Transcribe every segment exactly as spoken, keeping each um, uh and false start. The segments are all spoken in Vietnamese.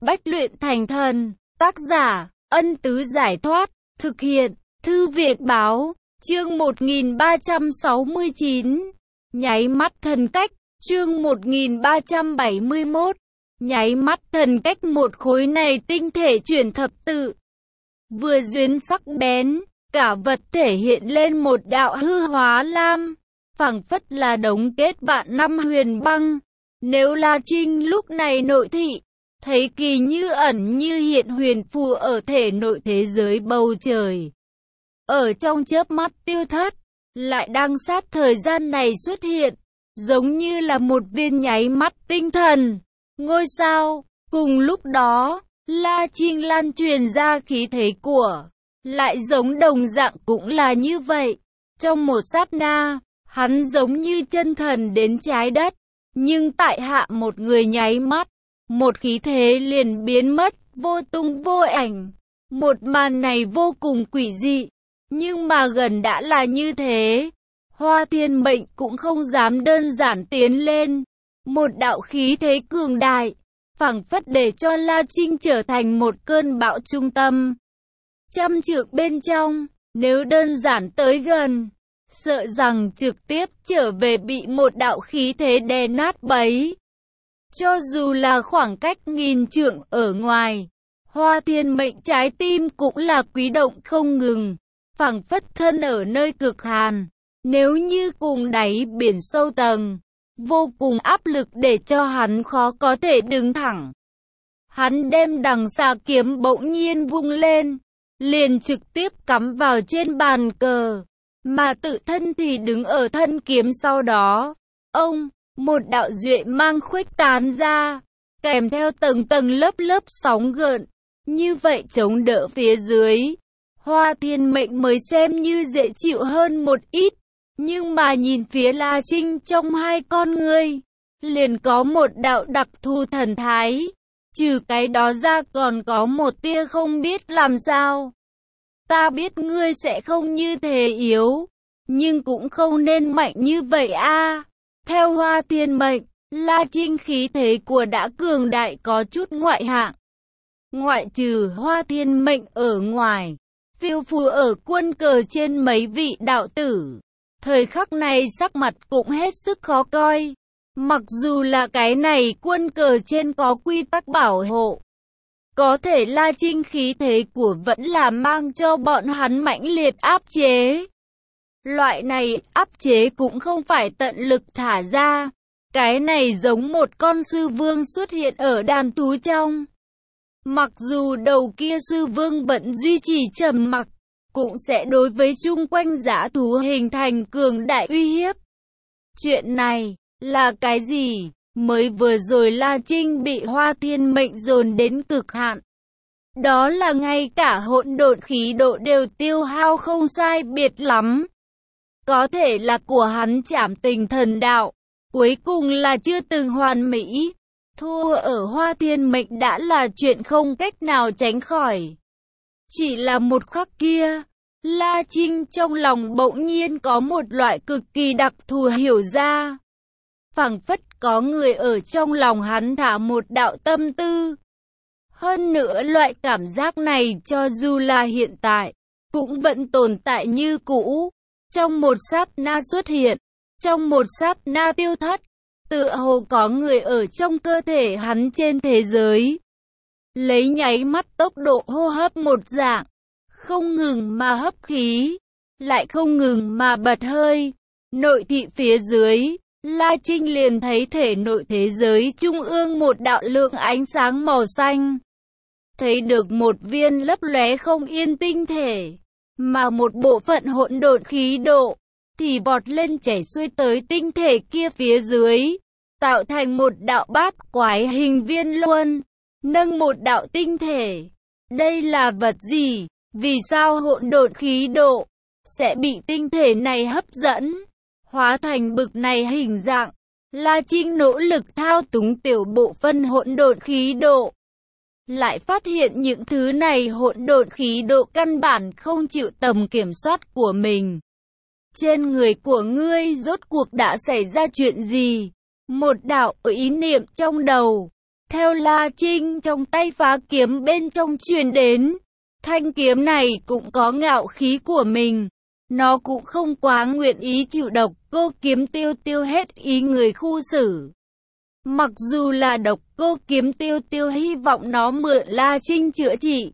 bách luyện thành thần. Tác giả, Ân Tứ Giải Thoát. Thực hiện, Thư viện Báo. Chương một nghìn ba trăm sáu mươi chín. Nháy mắt thần cách. Chương một nghìn ba trăm bảy mươi mốt. Nháy mắt thần cách. Một khối này tinh thể chuyển thập tự. Vừa duyên sắc bén, cả vật thể hiện lên một đạo hư hóa lam, phảng phất là đống kết vạn năm huyền băng. Nếu La Trinh lúc này nội thị, thấy kỳ như ẩn như hiện huyền phù ở thể nội thế giới bầu trời. Ở trong chớp mắt tiêu thất, lại đang sát thời gian này xuất hiện, giống như là một viên nháy mắt tinh thần, ngôi sao. Cùng lúc đó, La Trinh lan truyền ra khí thế của, lại giống đồng dạng cũng là như vậy. Trong một sát na, hắn giống như chân thần đến trái đất, nhưng tại hạ một người nháy mắt, một khí thế liền biến mất, vô tung vô ảnh. Một màn này vô cùng quỷ dị, nhưng mà gần đã là như thế. Hoa Thiên Mệnh cũng không dám đơn giản tiến lên. Một đạo khí thế cường đại, phảng phất để cho La Trinh trở thành một cơn bão trung tâm. Trăm trượng bên trong, nếu đơn giản tới gần, sợ rằng trực tiếp trở về bị một đạo khí thế đè nát bấy. Cho dù là khoảng cách nghìn trượng ở ngoài, Hoa Thiên Mệnh trái tim cũng là quý động không ngừng, phảng phất thân ở nơi cực hàn. Nếu như cùng đáy biển sâu tầng, vô cùng áp lực để cho hắn khó có thể đứng thẳng. Hắn đem đằng xà kiếm bỗng nhiên vung lên, liền trực tiếp cắm vào trên bàn cờ, mà tự thân thì đứng ở thân kiếm sau đó. Ông, một đạo duệ mang khuếch tán ra, kèm theo tầng tầng lớp lớp sóng gợn, như vậy chống đỡ phía dưới. Hoa Thiên Mệnh mới xem như dễ chịu hơn một ít, nhưng mà nhìn phía La Trinh trong hai con ngươi, liền có một đạo đặc thù thần thái. Trừ cái đó ra còn có một tia không biết làm sao. Ta biết ngươi sẽ không như thế yếu, nhưng cũng không nên mạnh như vậy a. Theo Hoa Thiên Mệnh, La Trinh khí thế của đã cường đại có chút ngoại hạng. Ngoại trừ Hoa Thiên Mệnh ở ngoài, phiêu phù ở quân cờ trên mấy vị đạo tử, thời khắc này sắc mặt cũng hết sức khó coi. Mặc dù là cái này quân cờ trên có quy tắc bảo hộ, có thể La Trinh khí thế của vẫn là mang cho bọn hắn mãnh liệt áp chế. Loại này áp chế cũng không phải tận lực thả ra. Cái này giống một con sư vương xuất hiện ở đàn thú trong. Mặc dù đầu kia sư vương vẫn duy trì trầm mặc, cũng sẽ đối với chung quanh dã thú hình thành cường đại uy hiếp. Chuyện này là cái gì? Mới vừa rồi La Trinh bị Hoa Thiên Mệnh dồn đến cực hạn. Đó là ngay cả hỗn độn khí độ đều tiêu hao không sai biệt lắm. Có thể là của hắn trảm tình thần đạo, cuối cùng là chưa từng hoàn mỹ. Thua ở Hoa Thiên Mệnh đã là chuyện không cách nào tránh khỏi. Chỉ là một khắc kia, La Trinh trong lòng bỗng nhiên có một loại cực kỳ đặc thù hiểu ra. Phảng phất có người ở trong lòng hắn thả một đạo tâm tư. Hơn nữa loại cảm giác này cho dù là hiện tại, cũng vẫn tồn tại như cũ. Trong một sát na xuất hiện, trong một sát na tiêu thất, tựa hồ có người ở trong cơ thể hắn trên thế giới. Lấy nháy mắt tốc độ hô hấp một dạng, không ngừng mà hấp khí, lại không ngừng mà bật hơi. Nội thị phía dưới, La Trinh liền thấy thể nội thế giới trung ương một đạo lượng ánh sáng màu xanh. Thấy được một viên lấp lóe không yên tinh thể, mà một bộ phận hỗn độn khí độ thì vọt lên chảy xuôi tới tinh thể kia phía dưới, tạo thành một đạo bát quái hình viên luân, nâng một đạo tinh thể. Đây là vật gì? Vì sao hỗn độn khí độ sẽ bị tinh thể này hấp dẫn, hóa thành bực này hình dạng? La Trinh nỗ lực thao túng tiểu bộ phân hỗn độn khí độ, lại phát hiện những thứ này hỗn độn khí độ căn bản không chịu tầm kiểm soát của mình. Trên người của ngươi rốt cuộc đã xảy ra chuyện gì? Một đạo ý niệm trong đầu, theo La Trinh trong tay phá kiếm bên trong truyền đến. Thanh kiếm này cũng có ngạo khí của mình. Nó cũng không quá nguyện ý chịu độc, cô kiếm tiêu tiêu hết ý người khu xử. Mặc dù là độc, cô kiếm tiêu tiêu hy vọng nó mượn La Trinh chữa trị,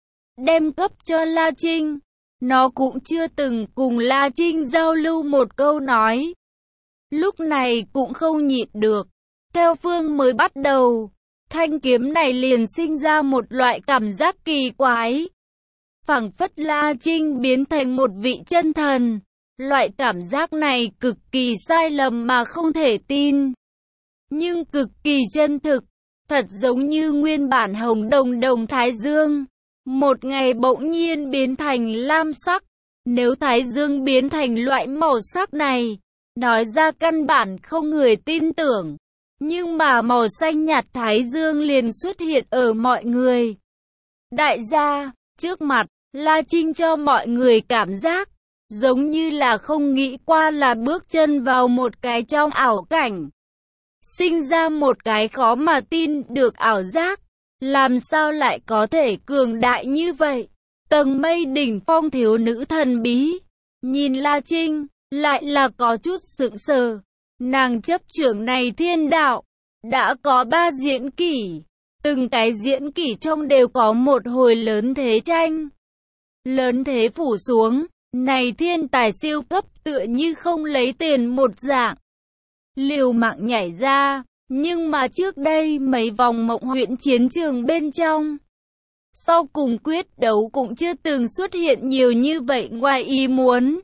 đem cấp cho La Trinh. Nó cũng chưa từng cùng La Trinh giao lưu một câu nói. Lúc này cũng không nhịn được. Theo phương mới bắt đầu, thanh kiếm này liền sinh ra một loại cảm giác kỳ quái. Phảng phất La Trinh biến thành một vị chân thần. Loại cảm giác này cực kỳ sai lầm mà không thể tin, nhưng cực kỳ chân thực, thật giống như nguyên bản hồng đồng đồng thái dương, một ngày bỗng nhiên biến thành lam sắc. Nếu thái dương biến thành loại màu sắc này, nói ra căn bản không người tin tưởng, nhưng mà màu xanh nhạt thái dương liền xuất hiện ở mọi người. Đại gia, trước mặt, La Trinh cho mọi người cảm giác giống như là không nghĩ qua là bước chân vào một cái trong ảo cảnh. Sinh ra một cái khó mà tin được ảo giác. Làm sao lại có thể cường đại như vậy? Tầng mây đỉnh phong thiếu nữ thần bí. Nhìn La Trinh, lại là có chút sững sờ. Nàng chấp trưởng này thiên đạo. Đã có ba diễn kỷ. Từng cái diễn kỷ trong đều có một hồi lớn thế tranh. Lớn thế phủ xuống. Này thiên tài siêu cấp tựa như không lấy tiền một dạng. Liều mạng nhảy ra, nhưng mà trước đây mấy vòng mộng huyễn chiến trường bên trong, sau cùng quyết đấu cũng chưa từng xuất hiện nhiều như vậy ngoài ý muốn.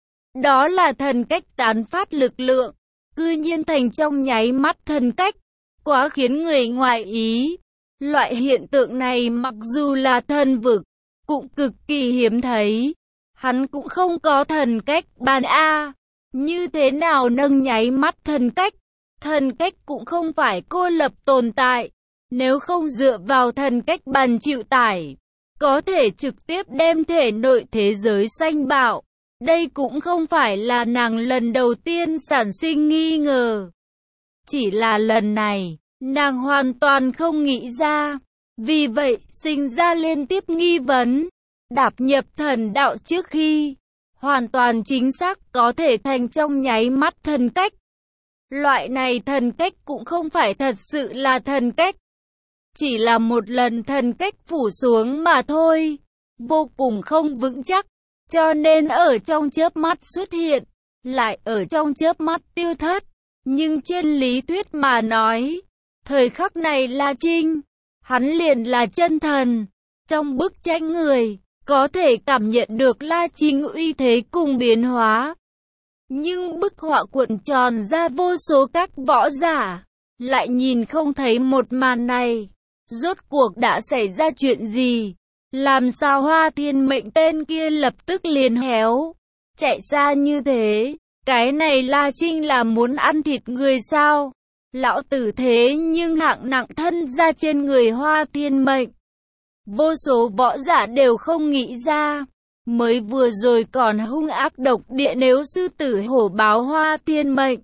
Đó là thần cách tán phát lực lượng, cư nhiên thành trong nháy mắt thần cách, quá khiến người ngoài ý. Loại hiện tượng này mặc dù là thần vực, cũng cực kỳ hiếm thấy. Hắn cũng không có thần cách bàn A. Như thế nào nâng nháy mắt thần cách? Thần cách cũng không phải cô lập tồn tại. Nếu không dựa vào thần cách bàn chịu tải, có thể trực tiếp đem thể nội thế giới sanh bạo. Đây cũng không phải là nàng lần đầu tiên sản sinh nghi ngờ. Chỉ là lần này, nàng hoàn toàn không nghĩ ra. Vì vậy, sinh ra liên tiếp nghi vấn. Đạp nhập thần đạo trước khi, hoàn toàn chính xác có thể thành trong nháy mắt thần cách. Loại này thần cách cũng không phải thật sự là thần cách. Chỉ là một lần thần cách phủ xuống mà thôi. Vô cùng không vững chắc. Cho nên ở trong chớp mắt xuất hiện, lại ở trong chớp mắt tiêu thất. Nhưng trên lý thuyết mà nói, thời khắc này La Trinh, hắn liền là chân thần. Trong bức tranh người, có thể cảm nhận được La Trinh uy thế cùng biến hóa. Nhưng bức họa cuộn tròn ra vô số các võ giả, lại nhìn không thấy một màn này. Rốt cuộc đã xảy ra chuyện gì? Làm sao Hoa Thiên Mệnh tên kia lập tức liền héo, chạy ra như thế? Cái này La Trinh là muốn ăn thịt người sao? Lão tử thế nhưng hạng nặng thân ra trên người Hoa Thiên Mệnh. Vô số võ giả đều không nghĩ ra. Mới vừa rồi còn hung ác độc địa nếu sư tử hổ báo Hoa Thiên Mệnh,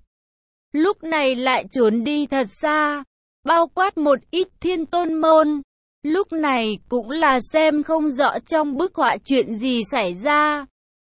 lúc này lại trốn đi thật xa. Bao quát một ít thiên tôn môn, lúc này cũng là xem không rõ trong bức họa chuyện gì xảy ra.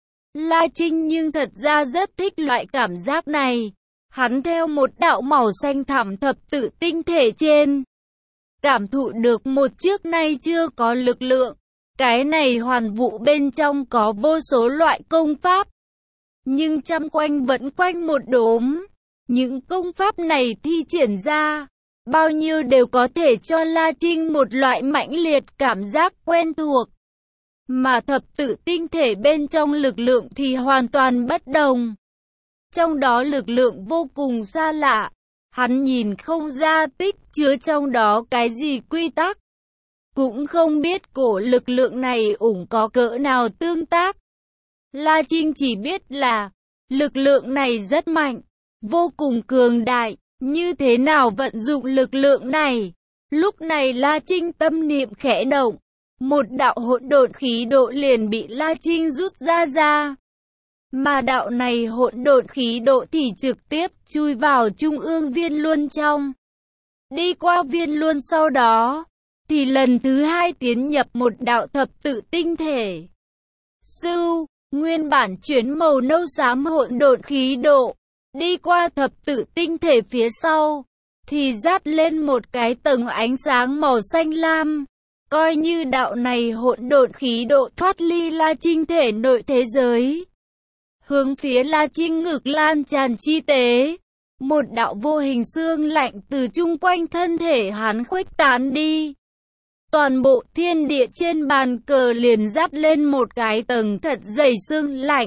La Trinh nhưng thật ra rất thích loại cảm giác này. Hắn theo một đạo màu xanh thẳm thập tự tinh thể trên, cảm thụ được một trước nay chưa có lực lượng. Cái này hoàn vũ bên trong có vô số loại công pháp, nhưng trăm quanh vẫn quanh một đốm. Những công pháp này thi triển ra, bao nhiêu đều có thể cho La Trinh một loại mãnh liệt cảm giác quen thuộc. Mà thập tự tinh thể bên trong lực lượng thì hoàn toàn bất đồng. Trong đó lực lượng vô cùng xa lạ, hắn nhìn không ra tích chứa trong đó cái gì quy tắc. Cũng không biết cổ lực lượng này ủng có cỡ nào tương tác. La Trinh chỉ biết là, lực lượng này rất mạnh, vô cùng cường đại, như thế nào vận dụng lực lượng này. Lúc này La Trinh tâm niệm khẽ động, một đạo hỗn độn khí độ liền bị La Trinh rút ra ra. Mà đạo này hỗn độn khí độ thì trực tiếp chui vào trung ương viên luân trong. đi qua viên luôn, sau đó thì lần thứ hai tiến nhập một đạo thập tự tinh thể. Sưu, nguyên bản chuyển màu nâu xám hỗn độn khí độ, đi qua thập tự tinh thể phía sau, thì dát lên một cái tầng ánh sáng màu xanh lam. Coi như đạo này hỗn độn khí độ thoát ly La Trinh thể nội thế giới, hướng phía La Trinh ngực lan tràn chi tế. Một đạo vô hình xương lạnh từ chung quanh thân thể hắn khuếch tán đi. Toàn bộ thiên địa trên bàn cờ liền dát lên một cái tầng thật dày xương lạnh.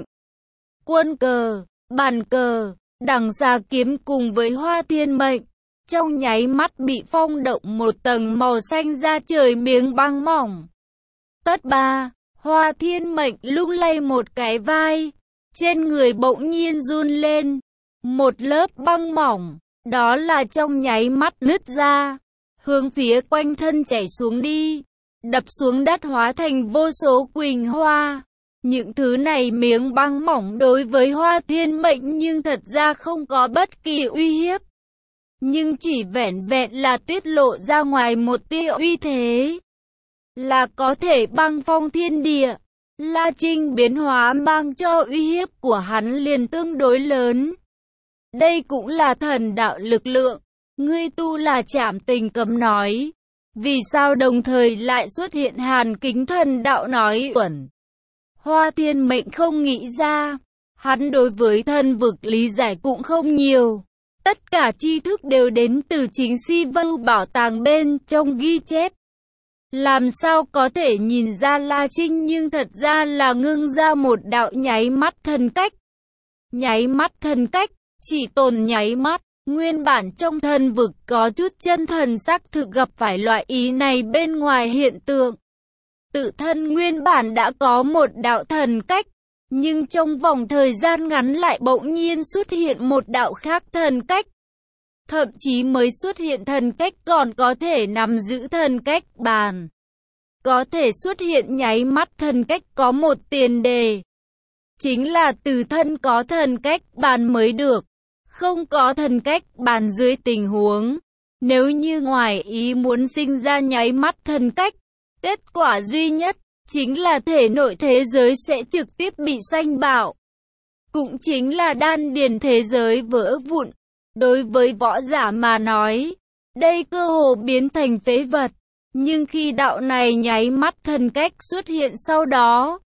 Quân cờ, bàn cờ, đằng xa kiếm cùng với Hoa Thiên Mệnh, trong nháy mắt bị phong động một tầng màu xanh da trời miếng băng mỏng. Tất ba, Hoa Thiên Mệnh lung lay một cái vai, trên người bỗng nhiên run lên. Một lớp băng mỏng, đó là trong nháy mắt nứt ra, hướng phía quanh thân chảy xuống đi, đập xuống đất hóa thành vô số quỳnh hoa. Những thứ này miếng băng mỏng đối với Hoa Thiên Mệnh nhưng thật ra không có bất kỳ uy hiếp. Nhưng chỉ vẻn vẹn là tiết lộ ra ngoài một tia uy thế, là có thể băng phong thiên địa. La Trinh biến hóa mang cho uy hiếp của hắn liền tương đối lớn. Đây cũng là thần đạo lực lượng. Ngươi tu là Trảm Tình Cấm nói. Vì sao đồng thời lại xuất hiện Hàn Kính thần đạo nói uẩn? Hoa Thiên Mệnh không nghĩ ra. Hắn đối với thần vực lý giải cũng không nhiều. Tất cả tri thức đều đến từ chính Si Vưu bảo tàng bên trong ghi chép. Làm sao có thể nhìn ra La Trinh nhưng thật ra là ngưng ra một đạo nháy mắt thần cách. Nháy mắt thần cách, chỉ tồn nháy mắt. Nguyên bản trong thần vực có chút chân thần xác thực gặp phải loại ý này bên ngoài hiện tượng. Tự thân nguyên bản đã có một đạo thần cách, nhưng trong vòng thời gian ngắn lại bỗng nhiên xuất hiện một đạo khác thần cách. Thậm chí mới xuất hiện thần cách còn có thể nắm giữ thần cách bàn. Có thể xuất hiện nháy mắt thần cách có một tiền đề. Chính là từ thân có thần cách bàn mới được. Không có thần cách bàn dưới tình huống. Nếu như ngoài ý muốn sinh ra nháy mắt thần cách, kết quả duy nhất chính là thể nội thế giới sẽ trực tiếp bị sanh bạo. Cũng chính là đan điền thế giới vỡ vụn. Đối với võ giả mà nói, đây cơ hồ biến thành phế vật. Nhưng khi đạo này nháy mắt thần cách xuất hiện sau đó,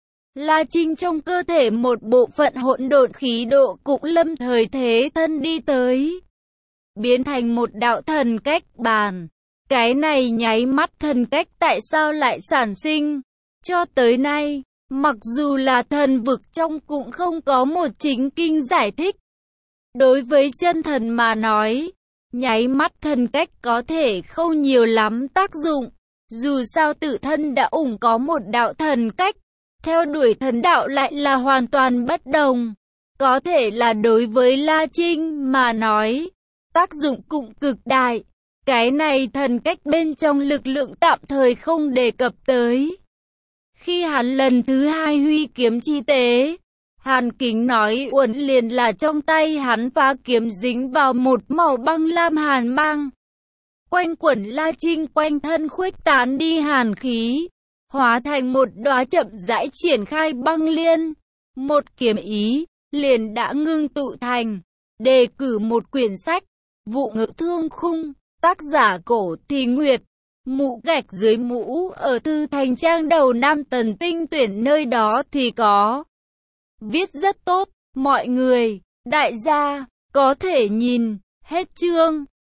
La Trinh trong cơ thể một bộ phận hỗn độn khí độ cũng lâm thời thế thân đi tới, biến thành một đạo thần cách bàn. Cái này nháy mắt thần cách tại sao lại sản sinh? Cho tới nay, mặc dù là thần vực trong cũng không có một chính kinh giải thích. Đối với chân thần mà nói, nháy mắt thần cách có thể không nhiều lắm tác dụng. Dù sao tự thân đã ủng có một đạo thần cách, theo đuổi thần đạo lại là hoàn toàn bất đồng. Có thể là đối với La Trinh mà nói, tác dụng cũng cực đại. Cái này thần cách bên trong lực lượng tạm thời không đề cập tới. Khi hắn lần thứ hai huy kiếm chi tế, Hàn Kính nói uẩn liền là trong tay hắn phá kiếm dính vào một màu băng lam hàn mang. Quanh quẩn La Trinh quanh thân khuếch tán đi hàn khí, hóa thành một đóa chậm rãi triển khai băng liên. Một kiếm ý, liền đã ngưng tụ thành. Đề cử một quyển sách, Vụ Ngự Thương Khung, tác giả Cổ Thì Nguyệt. Mũ gạch dưới mũ ở thư thành trang đầu Nam Tần Tinh tuyển nơi đó thì có. Viết rất tốt, mọi người, đại gia, có thể nhìn hết chương.